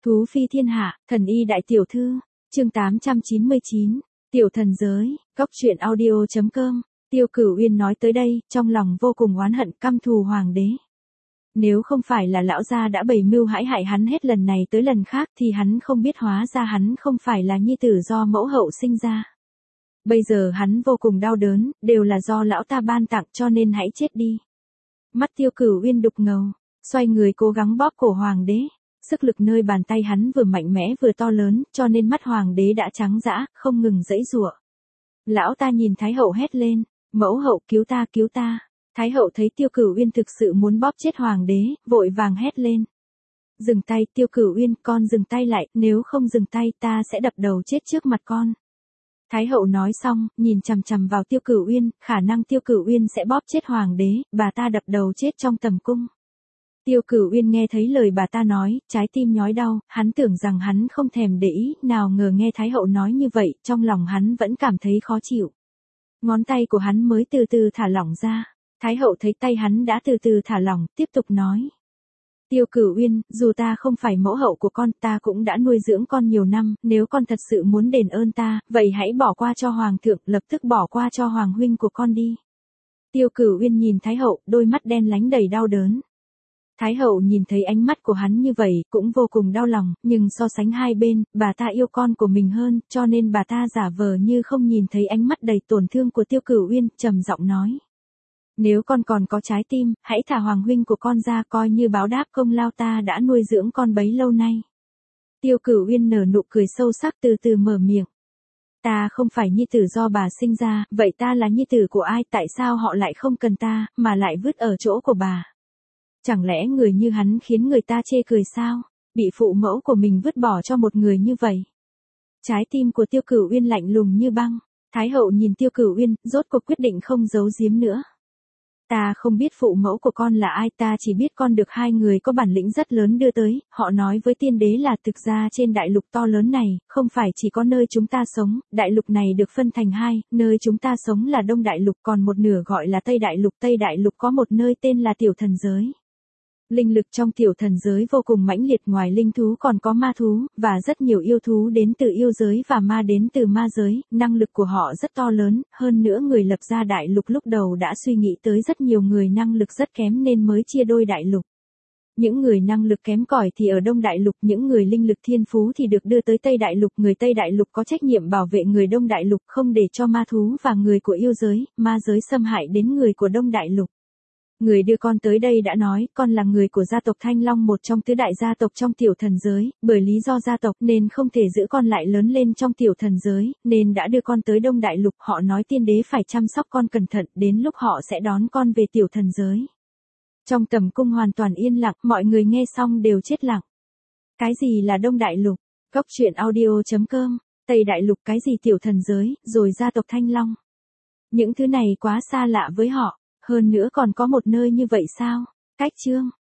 Thú phi thiên hạ, thần y đại tiểu thư, chương 899, tiểu thần giới, góc truyện audio.com, Tiêu Cửu Uyên nói tới đây, trong lòng vô cùng oán hận căm thù hoàng đế. Nếu không phải là lão gia đã bày mưu hãm hại hắn hết lần này tới lần khác thì hắn không biết hóa ra hắn không phải là nhi tử do mẫu hậu sinh ra. Bây giờ hắn vô cùng đau đớn, đều là do lão ta ban tặng cho nên hãy chết đi. Mắt Tiêu Cửu Uyên đục ngầu, xoay người cố gắng bóp cổ hoàng đế. Sức lực nơi bàn tay hắn vừa mạnh mẽ vừa to lớn, cho nên mắt hoàng đế đã trắng dã, không ngừng giãy giụa. Lão ta nhìn Thái hậu hét lên, mẫu hậu cứu ta cứu ta. Thái hậu thấy Tiêu Cửu Uyên thực sự muốn bóp chết hoàng đế, vội vàng hét lên. Dừng tay Tiêu Cửu Uyên, con dừng tay lại, nếu không dừng tay ta sẽ đập đầu chết trước mặt con. Thái hậu nói xong, nhìn chằm chằm vào Tiêu Cửu Uyên, khả năng Tiêu Cửu Uyên sẽ bóp chết hoàng đế, bà ta đập đầu chết trong tầm cung. Tiêu Cửu Uyên nghe thấy lời bà ta nói, trái tim nhói đau, hắn tưởng rằng hắn không thèm để ý, nào ngờ nghe Thái hậu nói như vậy, trong lòng hắn vẫn cảm thấy khó chịu. Ngón tay của hắn mới từ từ thả lỏng ra. Thái hậu thấy tay hắn đã từ từ thả lỏng, tiếp tục nói. Tiêu Cửu Uyên, dù ta không phải mẫu hậu của con, ta cũng đã nuôi dưỡng con nhiều năm, nếu con thật sự muốn đền ơn ta, vậy hãy bỏ qua cho hoàng thượng, lập tức bỏ qua cho hoàng huynh của con đi. Tiêu Cửu Uyên nhìn Thái hậu, đôi mắt đen láy đầy đau đớn. Thái hậu nhìn thấy ánh mắt của hắn như vậy, cũng vô cùng đau lòng, nhưng so sánh hai bên, bà ta yêu con của mình hơn, cho nên bà ta giả vờ như không nhìn thấy ánh mắt đầy tổn thương của Tiêu Cửu Uyên, trầm giọng nói. Nếu con còn có trái tim, hãy thả hoàng huynh của con ra coi như báo đáp công lao ta đã nuôi dưỡng con bấy lâu nay. Tiêu Cửu Uyên nở nụ cười sâu sắc từ từ mở miệng. Ta không phải nhi tử do bà sinh ra, vậy ta là nhi tử của ai, tại sao họ lại không cần ta, mà lại vứt ở chỗ của bà? Chẳng lẽ người như hắn khiến người ta chê cười sao? Bị phụ mẫu của mình vứt bỏ cho một người như vậy. Trái tim của Tiêu Cửu Uyên lạnh lùng như băng. Thái hậu nhìn Tiêu Cửu Uyên, rốt cuộc quyết định không giấu giếm nữa. Ta không biết phụ mẫu của con là ai, ta chỉ biết con được hai người có bản lĩnh rất lớn đưa tới, họ nói với tiên đế là thực ra trên đại lục to lớn này, không phải chỉ có nơi chúng ta sống, đại lục này được phân thành hai, nơi chúng ta sống là Đông Đại Lục còn một nửa gọi là Tây Đại Lục có một nơi tên là Tiểu Thần Giới. Linh lực trong tiểu thần giới vô cùng mãnh liệt, ngoài linh thú còn có ma thú, và rất nhiều yêu thú đến từ yêu giới và ma đến từ ma giới, năng lực của họ rất to lớn, hơn nữa người lập ra đại lục lúc đầu đã suy nghĩ tới rất nhiều người năng lực rất kém nên mới chia đôi đại lục. Những người năng lực kém cỏi thì ở Đông Đại Lục, những người linh lực thiên phú thì được đưa tới Tây Đại Lục, người Tây Đại Lục có trách nhiệm bảo vệ người Đông Đại Lục không để cho ma thú và người của yêu giới, ma giới xâm hại đến người của Đông Đại Lục. Người đưa con tới đây đã nói, con là người của gia tộc Thanh Long, một trong tứ đại gia tộc trong tiểu thần giới, bởi lý do gia tộc nên không thể giữ con lại lớn lên trong tiểu thần giới, nên đã đưa con tới Đông Đại Lục, họ nói tiên đế phải chăm sóc con cẩn thận, đến lúc họ sẽ đón con về tiểu thần giới. Trong tầm cung hoàn toàn yên lặng, mọi người nghe xong đều chết lặng. Cái gì là Đông Đại Lục? Góc truyện audio.com, Tây Đại Lục cái gì tiểu thần giới, rồi gia tộc Thanh Long. Những thứ này quá xa lạ với họ. Hơn nữa còn có một nơi như vậy sao? Cách chương.